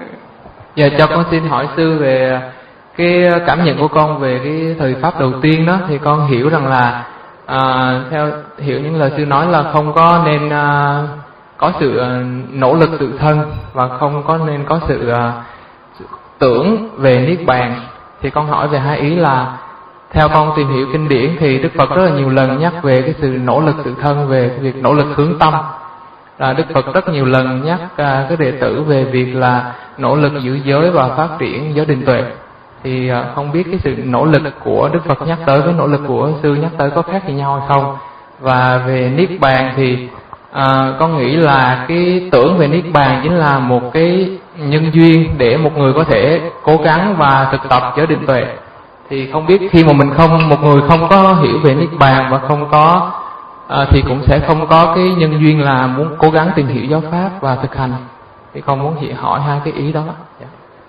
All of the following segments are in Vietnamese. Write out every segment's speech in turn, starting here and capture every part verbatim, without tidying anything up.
Giờ cho con xin hỏi sư về cái cảm nhận của con về cái thời pháp đầu tiên đó, thì con hiểu rằng là à, theo hiểu những lời sư nói là không có nên à, có sự à, nỗ lực tự thân và không có nên có sự, à, sự tưởng về niết bàn. Thì con hỏi về hai ý là theo con tìm hiểu kinh điển thì Đức Phật rất là nhiều lần nhắc về cái sự nỗ lực tự thân, về cái việc nỗ lực hướng tâm. Là Đức Phật rất nhiều lần nhắc à, cái đệ tử về việc là nỗ lực giữ giới và phát triển giới định tuệ. Thì à, không biết cái sự nỗ lực của Đức Phật nhắc tới với nỗ lực của sư nhắc tới có khác gì nhau hay không? Và về niết bàn thì à, con nghĩ là cái tưởng về niết bàn chính là một cái nhân duyên để một người có thể cố gắng và thực tập giới định tuệ. Thì không biết khi mà mình không một người không có hiểu về niết bàn và không có à, thì cũng sẽ không có cái nhân duyên là muốn cố gắng tìm hiểu giáo pháp và thực hành. Thì con muốn chị hỏi hai cái ý đó. Dạ.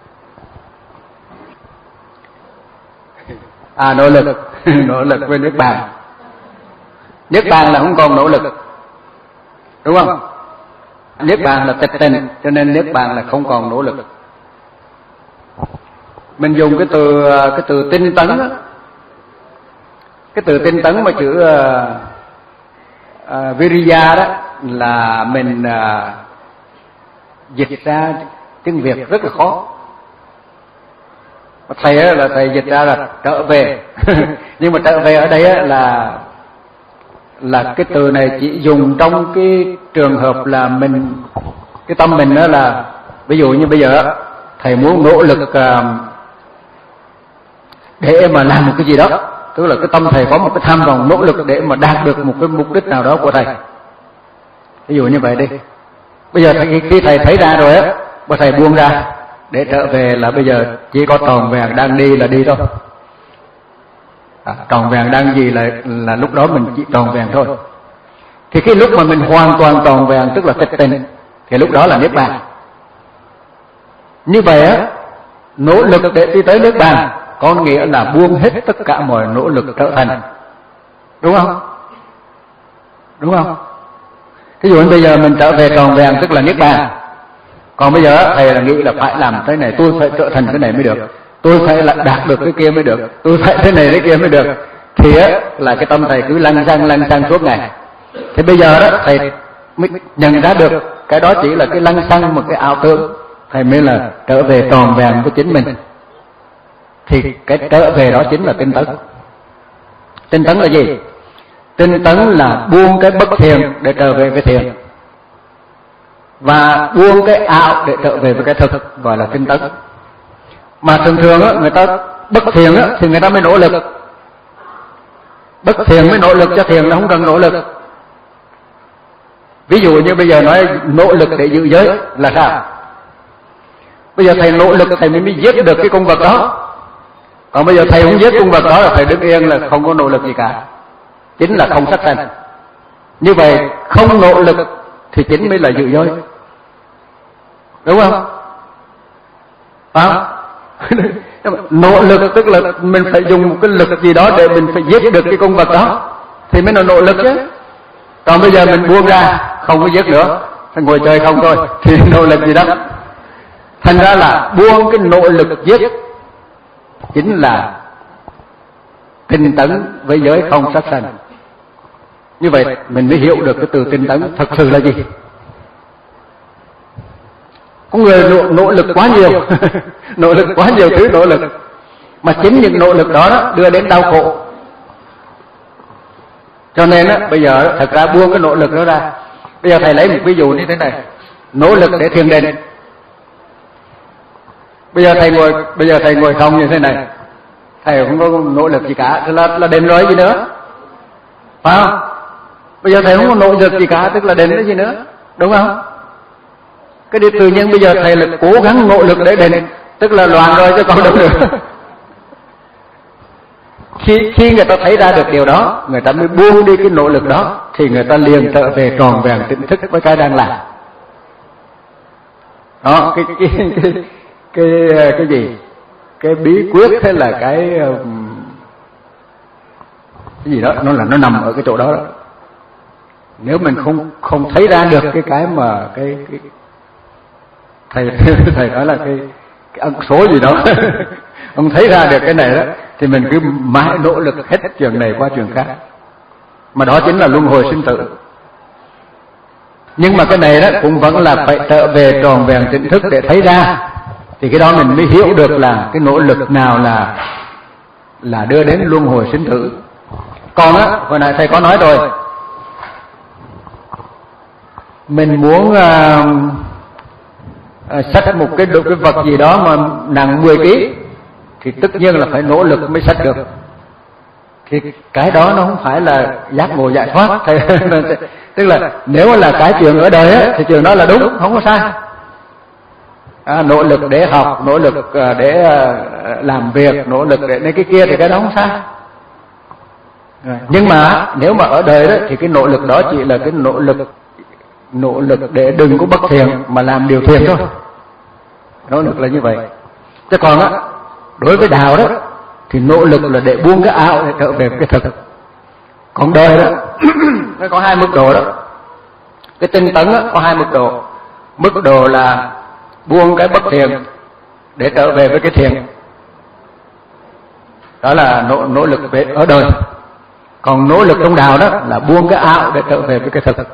À, nỗ lực nỗ lực với niết bàn. Niết bàn là không còn nỗ lực, đúng không? Niết bàn là tịch tình, cho nên niết bàn là không còn nỗ lực. Mình dùng cái từ cái từ tinh tấn đó. Cái từ tinh tấn mà chữ uh, uh, Viriya đó là mình uh, dịch ra tiếng Việt rất là khó. Thầy là thầy dịch ra là trở về. Nhưng mà trở về ở đây là là cái từ này chỉ dùng trong cái trường hợp là mình, cái tâm mình đó là, ví dụ như bây giờ thầy muốn nỗ lực uh, để mà làm một cái gì đó, tức là cái tâm thầy có một cái tham vọng nỗ lực để mà đạt được một cái mục đích nào đó của thầy. Ví dụ như vậy đi. Bây giờ khi thầy thấy ra rồi á, và thầy buông ra để trở về là bây giờ chỉ có tròn vẹn đang đi là đi thôi. À, tròn vẹn đang gì là là lúc đó mình chỉ tròn vẹn thôi. Thì cái lúc mà mình hoàn toàn tròn vẹn tức là tịch tình, thì lúc đó là niết bàn. Như vậy á, nỗ lực để đi tới niết bàn có nghĩa là buông hết tất cả mọi nỗ lực trở thành, đúng không? Đúng không? Ví dụ như bây giờ mình trở về tròn vẹn tức là niết bàn. Còn bây giờ thầy là nghĩ là phải làm thế này, tôi phải trở thành cái này mới được, tôi phải là đạt được cái kia mới được, tôi phải thế này thế kia mới được. Thì á là cái tâm thầy cứ lăn xăng lăn xăng suốt ngày. Thì bây giờ đó thầy mới nhận ra được cái đó chỉ là cái lăn xăng, một cái ảo tưởng. Thầy mới là trở về tròn vẹn với chính mình. Thì cái trở về đó chính là tinh tấn. Tinh tấn là gì? Tinh tấn là buông cái bất thiện để trở về với thiện, và buông cái ảo để trở về với cái thực, gọi là tinh tấn. Mà thường thường á, người ta bất thiện á, thì người ta mới nỗ lực. Bất thiện mới nỗ lực, cho thiện là không cần nỗ lực. Ví dụ như bây giờ nói nỗ lực để giữ giới là sao? Bây giờ thầy nỗ lực thầy mới mới giết được cái con vật đó. Còn bây giờ thầy không giết con vật đó là thầy đứng yên là không có nỗ lực gì cả. Chính là không sát sanh. Như vậy không nỗ lực thì chính mới là giữ giới, đúng không? À? Nỗ lực tức là mình phải dùng một cái lực gì đó để mình phải giết được cái con vật đó thì mới là nỗ lực chứ. Còn bây giờ mình buông ra không có giết nữa, phải ngồi chơi không thôi thì nỗ lực gì đó. Thành ra là buông cái nỗ lực giết chính là tinh tấn với giới không sát sanh. Như vậy mình mới hiểu được cái từ tinh tấn thật sự là gì. Có người nỗ, nỗ lực quá nhiều nỗ lực quá nhiều thứ nỗ lực, mà chính những nỗ lực đó, đó đưa đến đau khổ. Cho nên á, bây giờ thật ra buông cái nỗ lực đó ra. Bây giờ thầy lấy một ví dụ như thế này. Nỗ lực để thiền định. Bây giờ thầy ngồi bây giờ thầy ngồi không như thế này, thầy không có nỗ lực gì cả, tức là, là định rồi gì nữa, phải không? Bây giờ thầy không có nỗ lực gì cả, tức là định cái gì nữa, đúng không? Cái điều tự nhiên bây giờ thầy là cố gắng nỗ lực để định, tức là loạn rồi chứ còn đâu nữa. Khi, khi người ta thấy ra được điều đó, người ta mới buông đi cái nỗ lực đó, thì người ta liền trở về tròn vẹn tỉnh thức với cái đang làm. Đó, cái cái cái cái cái, cái gì? Cái bí quyết hay là cái cái gì đó, nó là nó nằm ở cái chỗ đó, đó. Nếu mình không không thấy ra được cái cái mà cái cái thầy thầy nói là cái, cái ẩn số gì đó ông thấy ra được cái này đó thì mình cứ mãi nỗ lực hết trường này qua trường khác, mà đó chính là luân hồi sinh tử. Nhưng mà cái này đó cũng vẫn là phải trở về tròn vẹn tỉnh thức để thấy ra, thì cái đó mình mới hiểu được là cái nỗ lực nào là là đưa đến luân hồi sinh tử. Còn á, hồi nãy thầy có nói rồi, mình muốn uh, uh, xách một cái cái vật gì đó mà nặng mười ki thì tất nhiên là phải nỗ lực mới xách được. Thì cái đó nó không phải là giác ngộ giải thoát. Tức là nếu là cái chuyện ở đời á, thì chuyện đó là đúng, không có sai. À, nỗ lực để học, nỗ lực để làm việc, nỗ lực để cái kia thì cái đó không sai. Nhưng mà nếu mà ở đời đó thì cái nỗ lực đó chỉ là cái nỗ lực nỗ lực để đừng có bất thiện mà làm điều thiện thôi. Nỗ lực là như vậy. Chứ còn á, đối với đạo đó thì nỗ lực là để buông cái ảo để trở về cái thực. Còn đời đó nó có hai mức độ đó. Cái tinh tấn đó, có hai mức độ. Mức độ là buông cái bất thiện để trở về với cái thiện, đó là nỗ, nỗ lực về ở đời. Còn nỗ lực trong đạo đó là buông cái ảo để trở về với cái thực,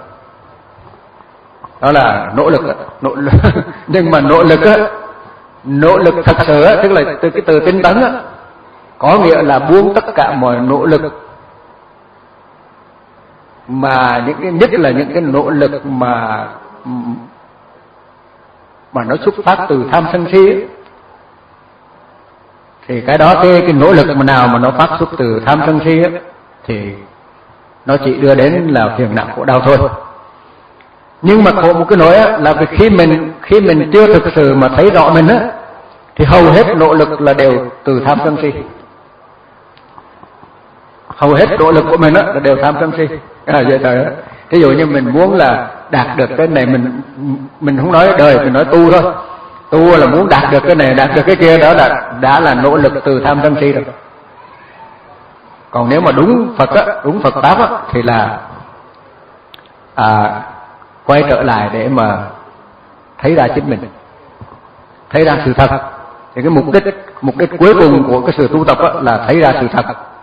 đó là nỗ lực. Nỗ lực nhưng mà nỗ lực á, nỗ lực thật sự á, tức là từ cái từ tinh tấn á, có nghĩa là buông tất cả mọi nỗ lực, mà những cái nhất là những cái nỗ lực mà mà nó xuất phát từ tham sân si ấy. Thì cái đó cái cái nỗ lực mà nào mà nó phát xuất từ tham sân si ấy, thì nó chỉ đưa đến là phiền não khổ đau thôi. Nhưng mà có một cái nỗi á, là vì khi mình khi mình chưa thực sự mà thấy rõ mình á, thì hầu hết nỗ lực là đều từ tham sân si. Hầu hết nỗ lực của mình á là đều tham sân si. À, vậy thôi á. Ví dụ như mình muốn là đạt được cái này, mình mình không nói đời, mình nói tu thôi. Tu là muốn đạt được cái này, đạt được cái kia, đó là đã là nỗ lực từ tham sân si rồi. Còn nếu mà đúng Phật á, đúng Phật pháp á, thì là à, quay trở lại để mà thấy ra chính mình, thấy ra sự thật. Thì cái mục đích mục đích cuối cùng của cái sự tu tập á, là thấy ra sự thật.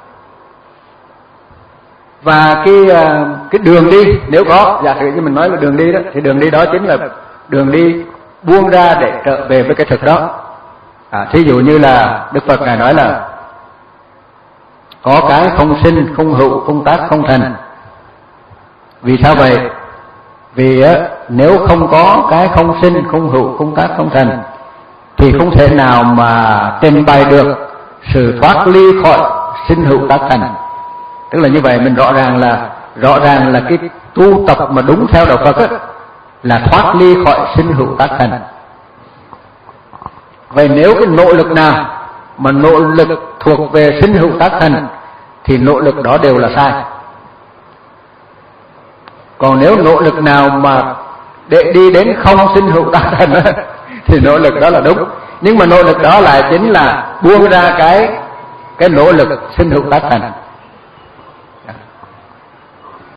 Và cái cái đường đi, nếu có, giả sử như mình nói là đường đi đó, thì đường đi đó chính là đường đi buông ra để trở về với cái thực đó. À, thí dụ như là Đức Phật Ngài nói là có cái không sinh, không hữu, không tác, không thành. Vì sao vậy? Vì á, nếu không có cái không sinh, không hữu, không tác, không thành, thì không thể nào mà trình bày được sự thoát ly khỏi sinh hữu tác thành. Tức là như vậy, mình rõ ràng là rõ ràng là cái tu tập mà đúng theo đạo Phật á, là thoát ly khỏi sinh hữu tác thành. Vậy nếu cái nỗ lực nào mà nỗ lực thuộc về sinh hữu tác thành thì nỗ lực đó đều là sai. Còn nếu nỗ lực nào mà để đi đến không sinh hữu tác thành á, thì nỗ lực đó là đúng. Nhưng mà nỗ lực đó lại chính là buông ra cái cái nỗ lực sinh hữu tác thành.